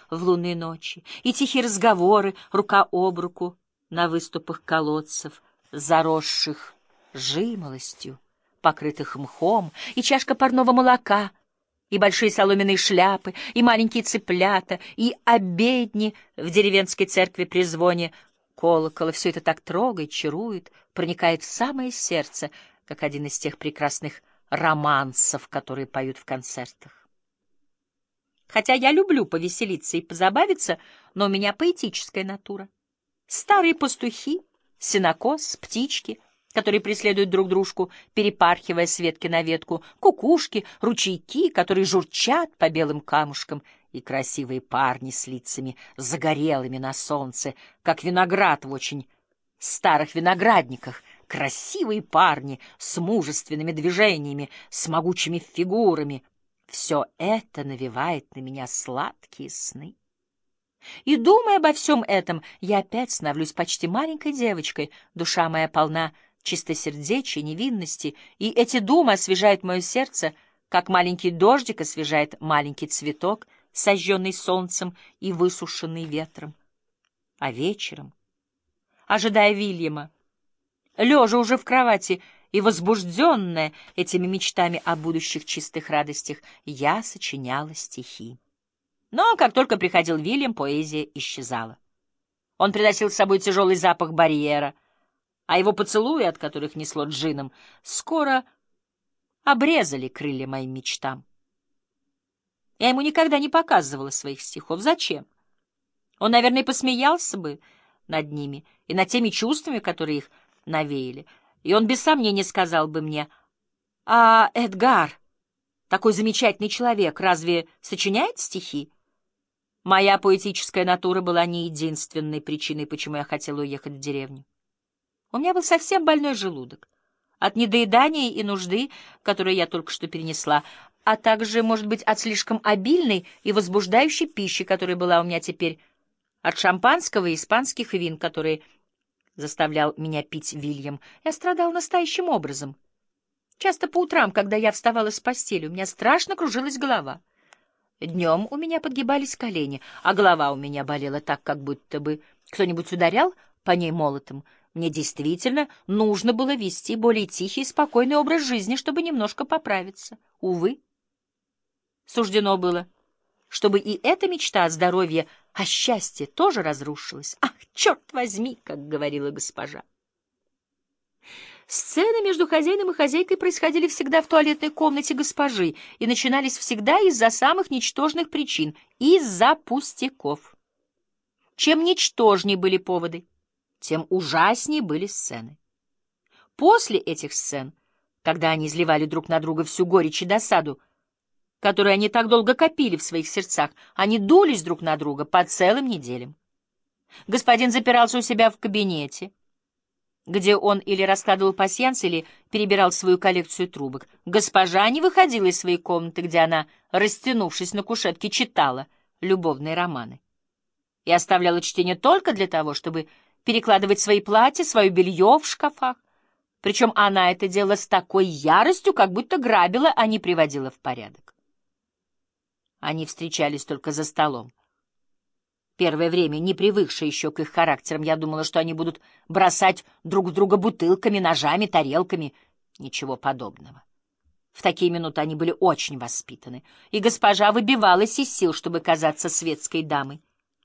в лунные ночи, и тихие разговоры рука об руку на выступах колодцев, заросших жимолостью, покрытых мхом, и чашка парного молока, и большие соломенные шляпы, и маленькие цыплята, и обедни в деревенской церкви при звоне колокола. Все это так трогает, чарует, проникает в самое сердце, как один из тех прекрасных романсов, которые поют в концертах. Хотя я люблю повеселиться и позабавиться, но у меня поэтическая натура. Старые пастухи, сенокос, птички, которые преследуют друг дружку, перепархивая с ветки на ветку, кукушки, ручейки, которые журчат по белым камушкам, и красивые парни с лицами загорелыми на солнце, как виноград в очень старых виноградниках, красивые парни с мужественными движениями, с могучими фигурами. Все это навевает на меня сладкие сны. И, думая обо всем этом, я опять становлюсь почти маленькой девочкой, душа моя полна чистосердечия, невинности, и эти думы освежают мое сердце, как маленький дождик освежает маленький цветок, сожженный солнцем и высушенный ветром. А вечером, ожидая Вильяма, лежа уже в кровати и возбужденная этими мечтами о будущих чистых радостях, я сочиняла стихи. Но как только приходил Вильям, поэзия исчезала. Он приносил с собой тяжелый запах барьера, а его поцелуи, от которых несло джином, скоро обрезали крылья моим мечтам. Я ему никогда не показывала своих стихов. Зачем? Он, наверное, посмеялся бы над ними и над теми чувствами, которые их навеяли. И он без сомнения сказал бы мне: «А Эдгар, такой замечательный человек, разве сочиняет стихи?» Моя поэтическая натура была не единственной причиной, почему я хотела уехать в деревню. У меня был совсем больной желудок от недоедания и нужды, которую я только что перенесла, а также, может быть, от слишком обильной и возбуждающей пищи, которая была у меня теперь, от шампанского и испанских вин, которые заставлял меня пить Вильям. Я страдал настоящим образом. Часто по утрам, когда я вставала с постели, у меня страшно кружилась голова. Днем у меня подгибались колени, а голова у меня болела так, как будто бы кто-нибудь ударял по ней молотом. Мне действительно нужно было вести более тихий и спокойный образ жизни, чтобы немножко поправиться. Увы, суждено было, чтобы и эта мечта о здоровье, о счастье тоже разрушилась. «Ах, черт возьми!» — как говорила госпожа. Сцены между хозяином и хозяйкой происходили всегда в туалетной комнате госпожи и начинались всегда из-за самых ничтожных причин, из-за пустяков. Чем ничтожнее были поводы, тем ужаснее были сцены. После этих сцен, когда они изливали друг на друга всю горечь и досаду, которую они так долго копили в своих сердцах, они дулись друг на друга по целым неделям. Господин запирался у себя в кабинете, где он или раскладывал пасьянс, или перебирал свою коллекцию трубок. Госпожа не выходила из своей комнаты, где она, растянувшись на кушетке, читала любовные романы. И оставляла чтение только для того, чтобы перекладывать свои платья, свое белье в шкафах. Причем она это делала с такой яростью, как будто грабила, а не приводила в порядок. Они встречались только за столом. Первое время, не привыкшая еще к их характерам, я думала, что они будут бросать друг в друга бутылками, ножами, тарелками. Ничего подобного. В такие минуты они были очень воспитаны, и госпожа выбивалась из сил, чтобы казаться светской дамой.